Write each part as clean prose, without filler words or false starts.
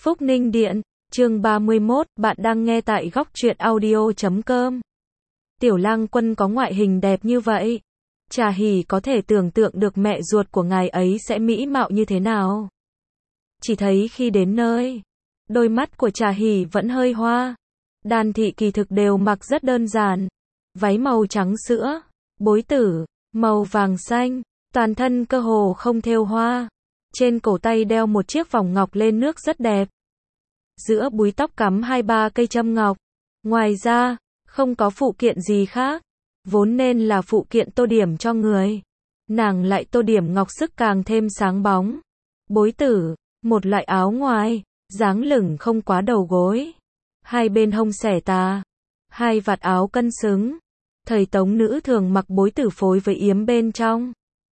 Phúc Ninh Điện, chương 31, bạn đang nghe tại góc truyện audio.com. Tiểu Lang Quân có ngoại hình đẹp như vậy. Trà Hỉ có thể tưởng tượng được mẹ ruột của ngài ấy sẽ mỹ mạo như thế nào. Chỉ thấy khi đến nơi, đôi mắt của Trà Hỉ vẫn hơi hoa. Đan thị kỳ thực đều mặc rất đơn giản. Váy màu trắng sữa, bối tử, màu vàng xanh, toàn thân cơ hồ không thêu hoa. Trên cổ tay đeo một chiếc vòng ngọc lên nước rất đẹp. Giữa búi tóc cắm 2-3 cây châm ngọc. Ngoài ra, không có phụ kiện gì khác. Vốn nên là phụ kiện tô điểm cho người. Nàng lại tô điểm ngọc sức càng thêm sáng bóng. Bối tử, một loại áo ngoài, dáng lửng không quá đầu gối. Hai bên hông xẻ tà. Hai vạt áo cân xứng. Thời Tống nữ thường mặc bối tử phối với yếm bên trong.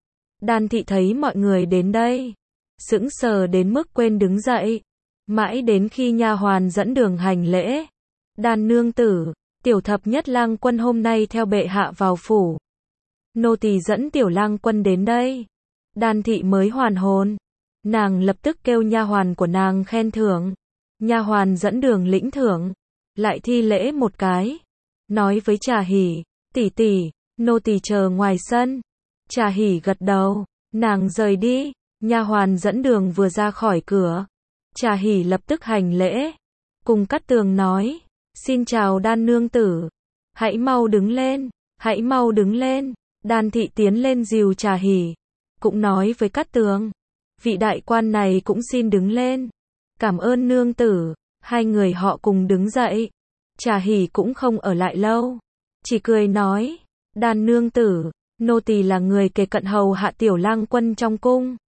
Đan thị thấy mọi người đến đây, sững sờ đến mức quên đứng dậy. Mãi đến khi nha hoàn dẫn đường hành lễ. Đan nương tử, tiểu thập nhất Lang Quân hôm nay theo bệ hạ vào phủ. Nô tỳ dẫn tiểu Lang Quân đến đây. Đan thị mới hoàn hồn. Nàng lập tức kêu nha hoàn của nàng khen thưởng. Nha hoàn dẫn đường lĩnh thưởng. Lại thi lễ một cái. Nói với Trà Hỉ, tỷ tỷ, nô tỳ chờ ngoài sân. Trà Hỉ gật đầu. Nàng rời đi. Nha hoàn dẫn đường vừa ra khỏi cửa. Trà Hỉ lập tức hành lễ. Cùng Cát Tường nói, xin chào Đan nương tử. Hãy mau đứng lên, hãy mau đứng lên. Đan thị tiến lên dìu Trà Hỉ. Cũng nói với Cát Tường, vị đại quan này cũng xin đứng lên. Cảm ơn nương tử. Hai người họ cùng đứng dậy. Trà Hỉ cũng không ở lại lâu. Chỉ cười nói, Đan nương tử, nô tỳ là người kề cận hầu hạ tiểu Lang Quân trong cung.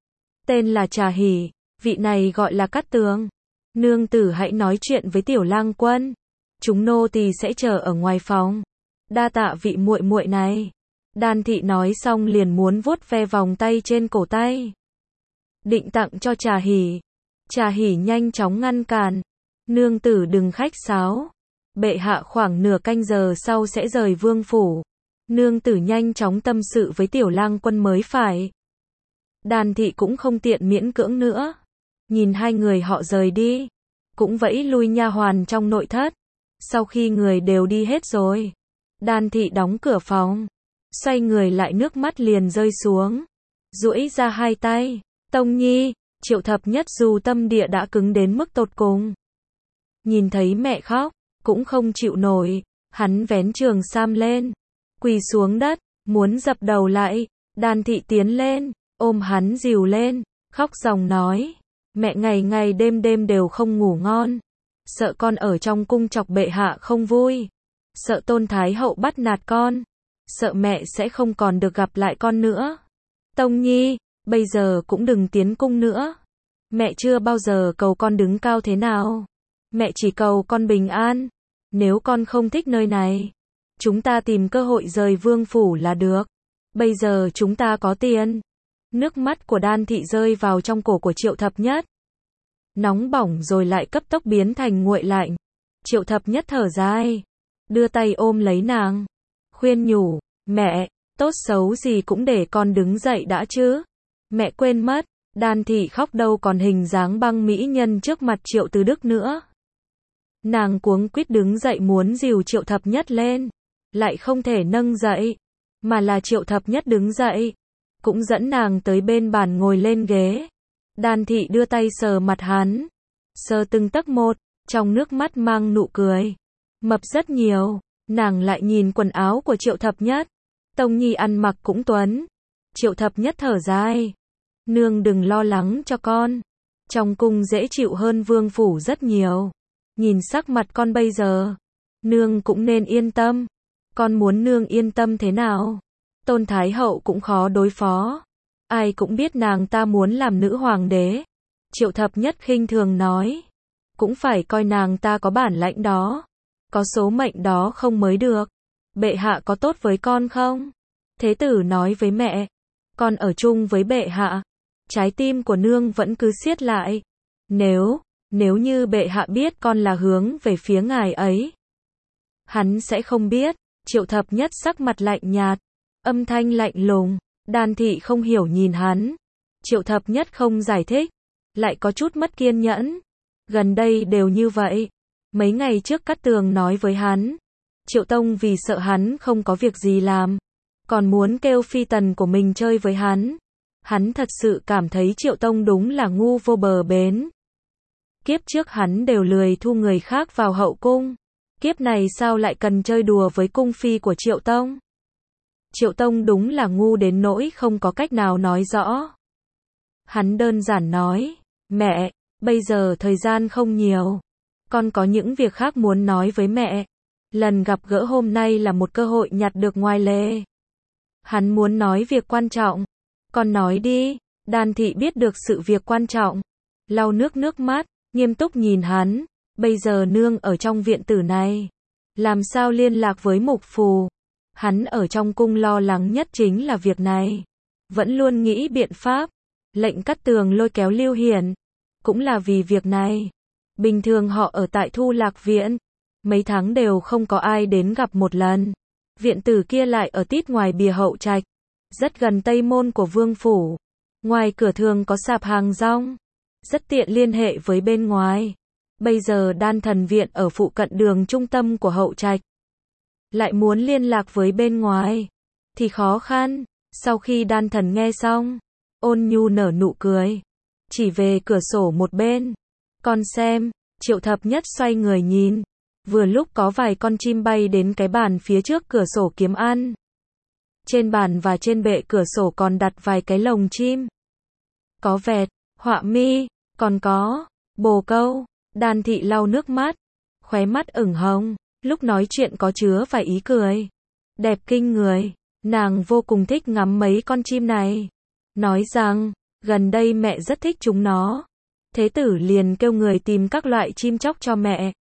Tên là Trà Hỉ. Vị này gọi là Cát Tường. Nương tử hãy nói chuyện với tiểu Lang Quân. Chúng nô tỳ sẽ chờ ở ngoài phòng. Đa tạ vị muội muội này. Đan thị nói xong liền muốn vuốt ve vòng tay trên cổ tay. Định tặng cho Trà Hỉ. Trà Hỉ nhanh chóng ngăn cản. Nương tử đừng khách sáo. Bệ hạ khoảng nửa canh giờ sau sẽ rời vương phủ. Nương tử nhanh chóng tâm sự với tiểu Lang Quân mới phải. Đan thị cũng không tiện miễn cưỡng nữa. Nhìn hai người họ rời đi, cũng vẫy lui nha hoàn trong nội thất. Sau khi người đều đi hết rồi, Đan thị đóng cửa phòng, xoay người lại nước mắt liền rơi xuống, duỗi ra hai tay. Tông Nhi, Triệu Thập Nhất dù tâm địa đã cứng đến mức tột cùng. Nhìn thấy mẹ khóc, cũng không chịu nổi, hắn vén trường sam lên, quỳ xuống đất, muốn dập đầu lại. Đan thị tiến lên, ôm hắn dìu lên, khóc ròng nói, mẹ ngày ngày đêm đêm đều không ngủ ngon. Sợ con ở trong cung chọc bệ hạ không vui. Sợ Tôn Thái Hậu bắt nạt con. Sợ mẹ sẽ không còn được gặp lại con nữa. Tông Nhi, bây giờ cũng đừng tiến cung nữa. Mẹ chưa bao giờ cầu con đứng cao thế nào. Mẹ chỉ cầu con bình an. Nếu con không thích nơi này, chúng ta tìm cơ hội rời vương phủ là được. Bây giờ chúng ta có tiền. Nước mắt của Đan thị rơi vào trong cổ của Triệu Thập Nhất. Nóng bỏng rồi lại cấp tốc biến thành nguội lạnh. Triệu Thập Nhất thở dài, đưa tay ôm lấy nàng, khuyên nhủ, mẹ, tốt xấu gì cũng để con đứng dậy đã chứ. Mẹ quên mất, Đan thị khóc đâu còn hình dáng băng mỹ nhân trước mặt Triệu Từ Đức nữa. Nàng cuống quýt đứng dậy muốn dìu Triệu Thập Nhất lên, lại không thể nâng dậy, mà là Triệu Thập Nhất đứng dậy, cũng dẫn nàng tới bên bàn ngồi lên ghế. Đan thị đưa tay sờ mặt hắn, sờ từng tấc một, trong nước mắt mang nụ cười. Mập rất nhiều. Nàng lại nhìn quần áo của Triệu Thập Nhất. Tông Nhi ăn mặc cũng tuấn. Triệu Thập Nhất thở dài, nương đừng lo lắng cho con. Trong cung dễ chịu hơn vương phủ rất nhiều. Nhìn sắc mặt con bây giờ, nương cũng nên yên tâm. Con muốn nương yên tâm thế nào? Tôn Thái Hậu cũng khó đối phó. Ai cũng biết nàng ta muốn làm nữ hoàng đế. Triệu Thập Nhất khinh thường nói, cũng phải coi nàng ta có bản lãnh đó, có số mệnh đó không mới được. Bệ hạ có tốt với con không? Thế tử nói với mẹ, con ở chung với bệ hạ, trái tim của nương vẫn cứ siết lại. Nếu như bệ hạ biết con là hướng về phía ngài ấy, hắn sẽ không biết. Triệu Thập Nhất sắc mặt lạnh nhạt, âm thanh lạnh lùng. Đan thị không hiểu nhìn hắn. Triệu Thập Nhất không giải thích, lại có chút mất kiên nhẫn. gần đây đều như vậy. Mấy ngày trước Cát Tường nói với hắn, Triệu Tông vì sợ hắn không có việc gì làm, còn muốn kêu phi tần của mình chơi với hắn. Hắn thật sự cảm thấy Triệu Tông đúng là ngu vô bờ bến. Kiếp trước hắn đều lười thu người khác vào hậu cung. Kiếp này sao lại cần chơi đùa với cung phi của Triệu Tông? Triệu Tông đúng là ngu đến nỗi không có cách nào nói rõ. Hắn đơn giản nói, mẹ, bây giờ thời gian không nhiều. Con có những việc khác muốn nói với mẹ. Lần gặp gỡ hôm nay là một cơ hội nhặt được ngoài lề. Hắn muốn nói việc quan trọng. Con nói đi. Đan Thị biết được sự việc quan trọng. Lau nước mắt, nghiêm túc nhìn hắn. Bây giờ nương ở trong viện tử này. Làm sao liên lạc với mục phù? Hắn ở trong cung lo lắng nhất chính là việc này. Vẫn luôn nghĩ biện pháp. Lệnh Cát Tường lôi kéo Lưu Hiển. Cũng là vì việc này. Bình thường họ ở tại Thu Lạc Viện. Mấy tháng đều không có ai đến gặp một lần. Viện tử kia lại ở tít ngoài bìa Hậu Trạch. Rất gần Tây Môn của Vương Phủ. Ngoài cửa thường có sạp hàng rong. Rất tiện liên hệ với bên ngoài. Bây giờ Đan Thần Viện ở phụ cận đường trung tâm của Hậu Trạch. Lại muốn liên lạc với bên ngoài. Thì khó khăn. Sau khi Đan Thần nghe xong. Ôn nhu nở nụ cười. Chỉ về cửa sổ một bên. Con xem. Triệu Thập Nhất xoay người nhìn. Vừa lúc có vài con chim bay đến cái bàn phía trước cửa sổ kiếm ăn. Trên bàn và trên bệ cửa sổ còn đặt vài cái lồng chim. Có vẹt, họa mi, còn có bồ câu. Đan Thị lau nước mắt, khóe mắt ửng hồng, lúc nói chuyện có chứa vài ý cười. Đẹp kinh người, nàng vô cùng thích ngắm mấy con chim này. Nói rằng, gần đây mẹ rất thích chúng nó. Thế tử liền kêu người tìm các loại chim chóc cho mẹ.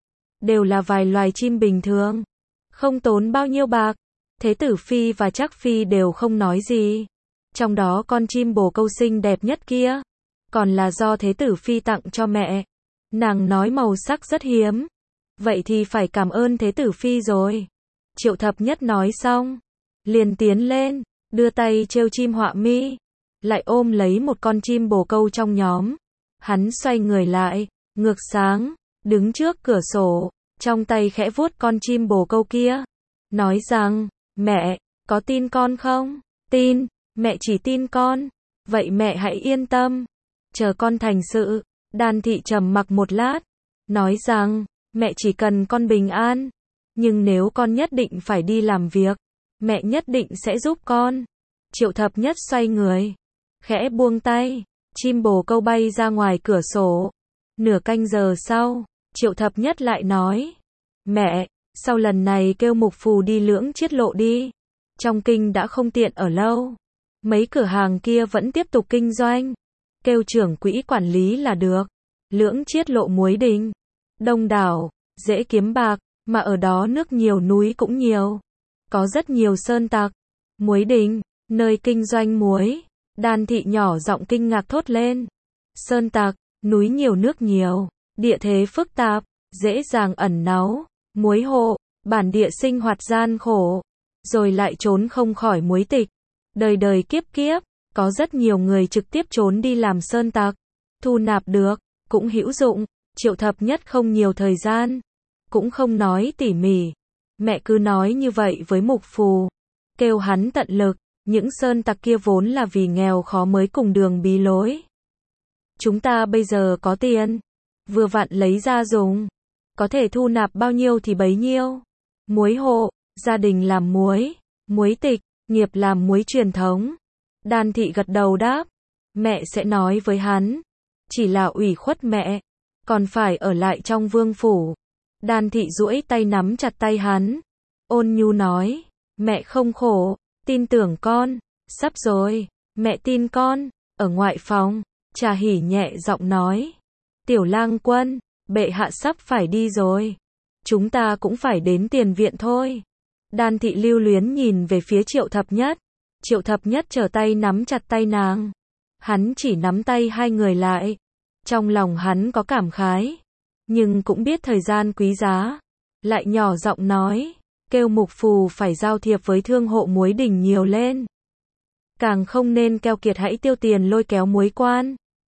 Đều là vài loài chim bình thường. Không tốn bao nhiêu bạc. Thế tử phi và Trác phi đều không nói gì. Trong đó con chim bồ câu xinh đẹp nhất kia. Còn là do thế tử phi tặng cho mẹ. Nàng nói màu sắc rất hiếm. Vậy thì phải cảm ơn thế tử phi rồi. Triệu Thập Nhất nói xong. Liền tiến lên. Đưa tay trêu chim họa mi. Lại ôm lấy một con chim bồ câu trong nhóm. Hắn xoay người lại. Ngược sáng. Đứng trước cửa sổ. Trong tay khẽ vuốt con chim bồ câu kia. Nói rằng. Mẹ, có tin con không? Tin, mẹ chỉ tin con. Vậy mẹ hãy yên tâm. Chờ con thành sự. Đan Thị trầm mặc một lát. Nói rằng, mẹ chỉ cần con bình an. Nhưng nếu con nhất định phải đi làm việc, mẹ nhất định sẽ giúp con. Triệu Thập Nhất xoay người. Khẽ buông tay. Chim bồ câu bay ra ngoài cửa sổ. Nửa canh giờ sau, Triệu Thập Nhất lại nói. Mẹ, sau lần này kêu mục phù đi Lưỡng Chiết Lộ đi. Trong kinh đã không tiện ở lâu. Mấy cửa hàng kia vẫn tiếp tục kinh doanh. Kêu trưởng quỹ quản lý là được. Lưỡng Chiết Lộ muối đình. Đông đảo, dễ kiếm bạc, mà ở đó nước nhiều núi cũng nhiều. Có rất nhiều sơn tặc. Muối đình, nơi kinh doanh muối. Đan Thị nhỏ giọng kinh ngạc thốt lên. Sơn tặc, núi nhiều nước nhiều, địa thế phức tạp, dễ dàng ẩn náu. Muối hộ, bản địa sinh hoạt gian khổ, rồi lại trốn không khỏi muối tịch. Đời đời kiếp kiếp, có rất nhiều người trực tiếp trốn đi làm sơn tặc, thu nạp được, cũng hữu dụng. Triệu Thập Nhất không nhiều thời gian, cũng không nói tỉ mỉ. Mẹ cứ nói như vậy với mục phù, kêu hắn tận lực, những sơn tặc kia vốn là vì nghèo khó mới cùng đường bí lối. Chúng ta bây giờ có tiền, vừa vặn lấy ra dùng. Có thể thu nạp bao nhiêu thì bấy nhiêu. Muối hộ, gia đình làm muối, muối tịch, nghiệp làm muối truyền thống. Đan Thị gật đầu đáp. Mẹ sẽ nói với hắn. Chỉ là ủy khuất mẹ, còn phải ở lại trong vương phủ. Đan Thị duỗi tay nắm chặt tay hắn. Ôn nhu nói. Mẹ không khổ, tin tưởng con. Sắp rồi, mẹ tin con. Ở ngoại phòng, Trà Hỉ nhẹ giọng nói. Tiểu Lang Quân, bệ hạ sắp phải đi rồi. Chúng ta cũng phải đến tiền viện thôi. Đan Thị lưu luyến nhìn về phía Triệu Thập Nhất. Triệu Thập Nhất trở tay nắm chặt tay nàng. Hắn chỉ nắm tay hai người lại. Trong lòng hắn có cảm khái. Nhưng cũng biết thời gian quý giá. Lại nhỏ giọng nói. Kêu mục phù phải giao thiệp với thương hộ muối đình nhiều lên. Càng không nên keo kiệt hãy tiêu tiền lôi kéo muối quan.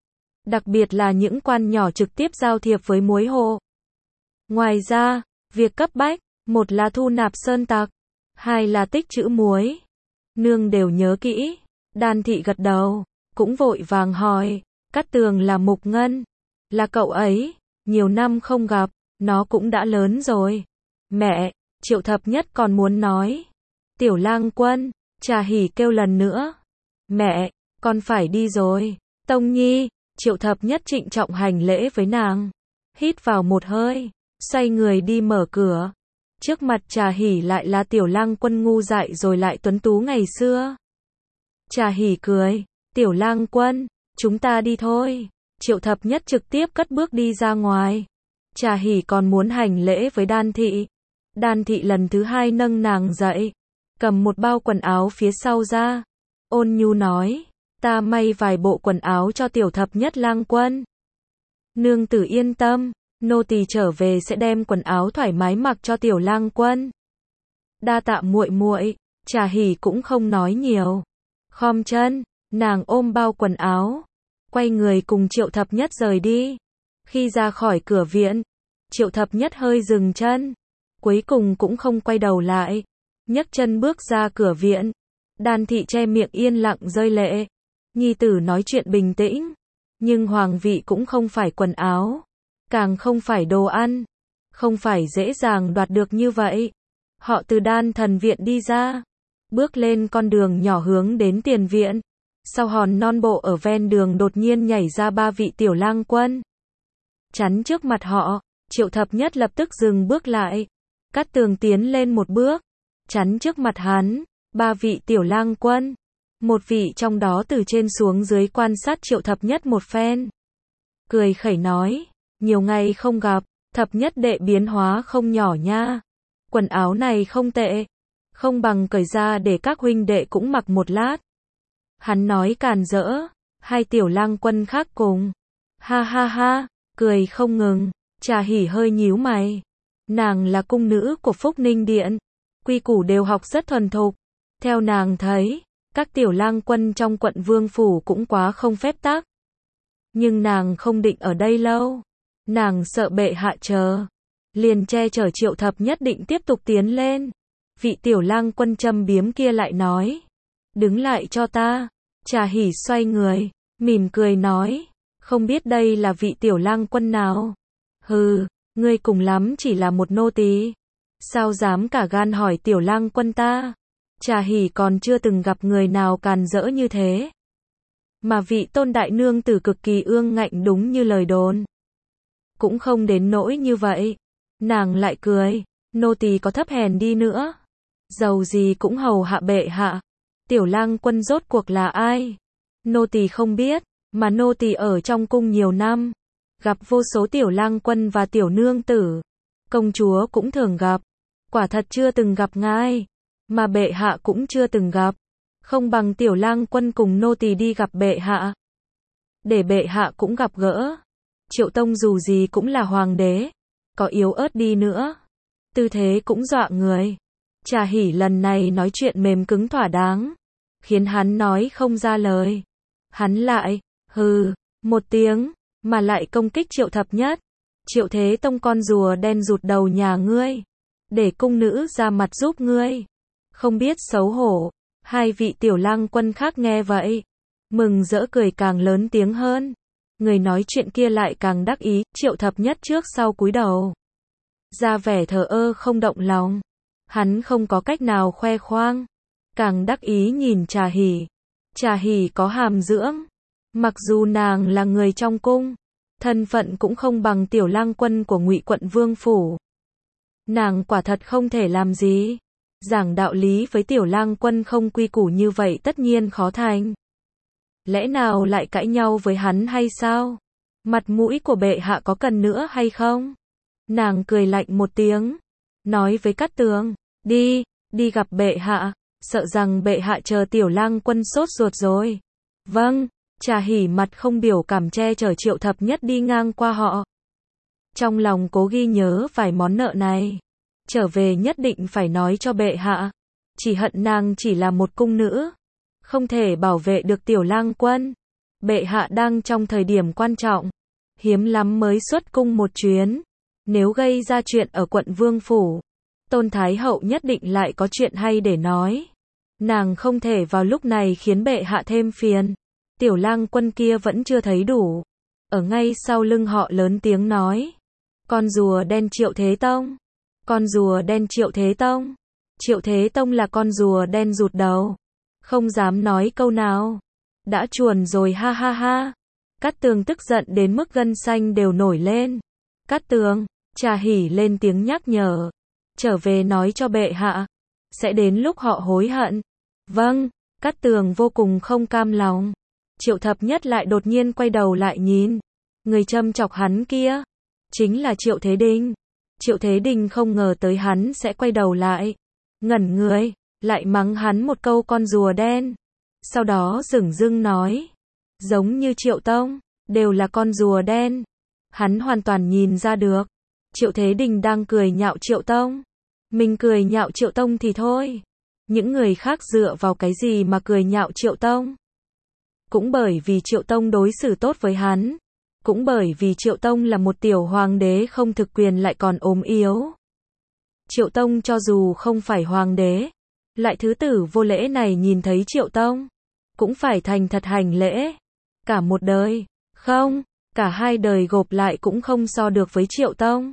đặc biệt là những quan nhỏ trực tiếp giao thiệp với muối hồ. Ngoài ra, việc cấp bách, một là thu nạp sơn tặc, hai là tích trữ muối. Nương đều nhớ kỹ. Đan thị gật đầu, cũng vội vàng hỏi, Cát Tường là Mục Ngân, là cậu ấy, nhiều năm không gặp, nó cũng đã lớn rồi. Mẹ, Triệu Thập Nhất còn muốn nói. Tiểu Lang Quân, Trà Hỉ kêu lần nữa. Mẹ, con phải đi rồi. Tông Nhi, Triệu Thập Nhất trịnh trọng hành lễ với nàng. Hít vào một hơi, xoay người đi mở cửa. Trước mặt Trà Hỉ lại là Tiểu Lang Quân ngu dại rồi lại tuấn tú ngày xưa. Trà Hỉ cười, Tiểu Lang Quân, chúng ta đi thôi. Triệu Thập Nhất trực tiếp cất bước đi ra ngoài. Trà Hỉ còn muốn hành lễ với Đan thị. Đan thị lần thứ hai nâng nàng dậy, cầm một bao quần áo phía sau ra. Ôn nhu nói, ta may vài bộ quần áo cho Tiểu Thập Nhất Lang Quân. Nương tử yên tâm, nô tỳ trở về sẽ đem quần áo thoải mái mặc cho Tiểu Lang Quân. Đa tạ muội muội. Trà Hỉ cũng không nói nhiều. Khom chân, nàng ôm bao quần áo, quay người cùng Triệu Thập Nhất rời đi. Khi ra khỏi cửa viện, Triệu Thập Nhất hơi dừng chân, cuối cùng cũng không quay đầu lại, nhấc chân bước ra cửa viện. Đan thị che miệng yên lặng rơi lệ. Nhi tử nói chuyện bình tĩnh, nhưng hoàng vị cũng không phải quần áo, càng không phải đồ ăn, không phải dễ dàng đoạt được như vậy. Họ từ Đan Thần viện đi ra, bước lên con đường nhỏ hướng đến tiền viện. Sau hòn non bộ ở ven đường đột nhiên nhảy ra ba vị Tiểu Lang Quân. Chắn trước mặt họ, Triệu Thập Nhất lập tức dừng bước lại. Cát Tường tiến lên một bước, chắn trước mặt hắn, ba vị Tiểu Lang Quân. Một vị trong đó từ trên xuống dưới quan sát Triệu Thập Nhất một phen. Cười khẩy nói, nhiều ngày không gặp, Thập Nhất đệ biến hóa không nhỏ nha. Quần áo này không tệ, không bằng cởi ra để các huynh đệ cũng mặc một lát. Hắn nói càn rỡ, hai Tiểu Lang Quân khác cùng. Ha ha ha, cười không ngừng. Trà Hỉ hơi nhíu mày. Nàng là cung nữ của Phúc Ninh Điện, quy củ đều học rất thuần thục. Theo nàng thấy, các Tiểu Lang Quân trong quận Vương Phủ cũng quá không phép tắc. Nhưng nàng không định ở đây lâu. Nàng sợ bệ hạ chờ. Liền che chở Triệu Thập Nhất định tiếp tục tiến lên. Vị Tiểu Lang Quân châm biếm kia lại nói, đứng lại cho ta. Trà Hỉ xoay người, mỉm cười nói, không biết đây là vị Tiểu Lang Quân nào. Hừ, ngươi cùng lắm chỉ là một nô tỳ, sao dám cả gan hỏi Tiểu Lang Quân ta. Trà Hỉ còn chưa từng gặp người nào càn rỡ như thế. Mà vị Tôn đại nương tử cực kỳ ương ngạnh đúng như lời đồn. Cũng không đến nỗi như vậy. Nàng lại cười, nô tỳ có thấp hèn đi nữa, dầu gì cũng hầu hạ bệ hạ. Tiểu Lang Quân rốt cuộc là ai? Nô tỳ không biết, mà nô tỳ ở trong cung nhiều năm, gặp vô số Tiểu Lang Quân và tiểu nương tử, công chúa cũng thường gặp, quả thật chưa từng gặp ngài, mà bệ hạ cũng chưa từng gặp. Không bằng Tiểu Lang Quân cùng nô tỳ đi gặp bệ hạ, để bệ hạ cũng gặp gỡ. Triệu Tông dù gì cũng là hoàng đế, có yếu ớt đi nữa, tư thế cũng dọa người. Trà Hỉ lần này nói chuyện mềm cứng thỏa đáng, khiến hắn nói không ra lời. Hắn lại, hừ, một tiếng, mà lại công kích Triệu Thập Nhất. Triệu Thế Tông con rùa đen rụt đầu nhà ngươi, để cung nữ ra mặt giúp ngươi. Không biết xấu hổ. Hai vị Tiểu Lang Quân khác nghe vậy, mừng rỡ cười càng lớn tiếng hơn. Người nói chuyện kia lại càng đắc ý. Triệu Thập Nhất trước sau cúi đầu, ra vẻ thờ ơ không động lòng. Hắn không có cách nào khoe khoang, càng đắc ý nhìn Trà Hỉ. Trà Hỉ có hàm dưỡng, mặc dù nàng là người trong cung, thân phận cũng không bằng Tiểu Lang Quân của Ngụy quận Vương Phủ. Nàng quả thật không thể làm gì. Giảng đạo lý với Tiểu Lang Quân không quy củ như vậy tất nhiên khó thành. Lẽ nào lại cãi nhau với hắn hay sao? Mặt mũi của bệ hạ có cần nữa hay không? Nàng cười lạnh một tiếng, nói với Cát Tường, đi gặp bệ hạ, sợ rằng bệ hạ chờ Tiểu Lang Quân sốt ruột rồi. Vâng. Trà Hỉ mặt không biểu cảm che chở Triệu Thập Nhất đi ngang qua họ. Trong lòng cố ghi nhớ vài món nợ này. Trở về nhất định phải nói cho bệ hạ. Chỉ hận nàng chỉ là một cung nữ, không thể bảo vệ được Tiểu Lang Quân. bệ hạ đang trong thời điểm quan trọng, hiếm lắm mới xuất cung một chuyến. Nếu gây ra chuyện ở quận Vương Phủ, Tôn Thái Hậu nhất định lại có chuyện hay để nói. Nàng không thể vào lúc này khiến bệ hạ thêm phiền. Tiểu lang quân kia vẫn chưa thấy đủ. Ở ngay sau lưng họ lớn tiếng nói. Con rùa đen Triệu Thế Tông. Con rùa đen Triệu Thế Tông. Triệu Thế Tông là con rùa đen rụt đầu. Không dám nói câu nào. Đã chuồn rồi ha ha ha. Cát Tường tức giận đến mức gân xanh đều nổi lên. Cát Tường, Trà Hỉ lên tiếng nhắc nhở. Trở về nói cho bệ hạ. Sẽ đến lúc họ hối hận. Vâng, Cát Tường vô cùng không cam lòng. Triệu Thập Nhất lại đột nhiên quay đầu lại nhìn. Người châm chọc hắn kia. Chính là Triệu Thế Đình. Triệu Thế Đình không ngờ tới hắn sẽ quay đầu lại. Ngẩn người, lại mắng hắn một câu con rùa đen. Sau đó dửng dưng nói. Giống như Triệu Tông, đều là con rùa đen. Hắn hoàn toàn nhìn ra được. Triệu Thế Đình đang cười nhạo Triệu Tông. Mình cười nhạo Triệu Tông thì thôi. Những người khác dựa vào cái gì mà cười nhạo Triệu Tông? Cũng bởi vì Triệu Tông đối xử tốt với hắn. Cũng bởi vì Triệu Tông là một tiểu hoàng đế không thực quyền lại còn ốm yếu. Triệu Tông cho dù không phải hoàng đế, lại thứ tử vô lễ này nhìn thấy Triệu Tông, cũng phải thành thật hành lễ. Cả một đời, không, cả hai đời gộp lại cũng không so được với Triệu Tông.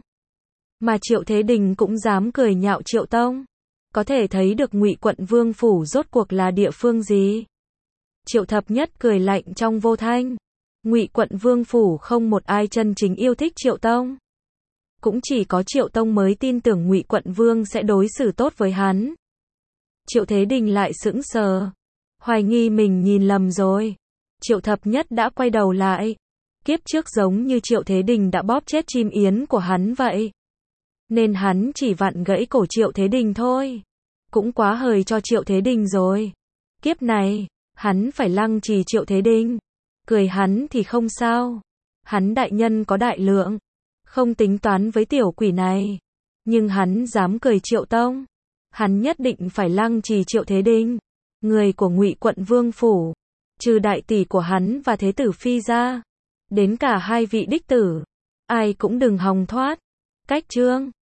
Mà Triệu Thế Đình cũng dám cười nhạo Triệu Tông. Có thể thấy được Ngụy Quận Vương Phủ rốt cuộc là địa phương gì. Triệu Thập Nhất cười lạnh trong vô thanh. Ngụy Quận Vương Phủ không một ai chân chính yêu thích Triệu Tông. Cũng chỉ có Triệu Tông mới tin tưởng Ngụy Quận Vương sẽ đối xử tốt với hắn. Triệu Thế Đình lại sững sờ. Hoài nghi mình nhìn lầm rồi. Triệu Thập Nhất đã quay đầu lại. Kiếp trước giống như Triệu Thế Đình đã bóp chết chim yến của hắn vậy. Nên hắn chỉ vặn gãy cổ Triệu Thế Đình thôi. Cũng quá hời cho Triệu Thế Đình rồi. Kiếp này, hắn phải lăng trì Triệu Thế Đình. Cười hắn thì không sao. Hắn đại nhân có đại lượng. Không tính toán với tiểu quỷ này. Nhưng hắn dám cười Triệu Tông. Hắn nhất định phải lăng trì Triệu Thế Đình. Người của Ngụy Quận Vương Phủ. Trừ đại tỷ của hắn và thế tử phi ra. Đến cả hai vị đích tử. Ai cũng đừng hòng thoát. Cách chương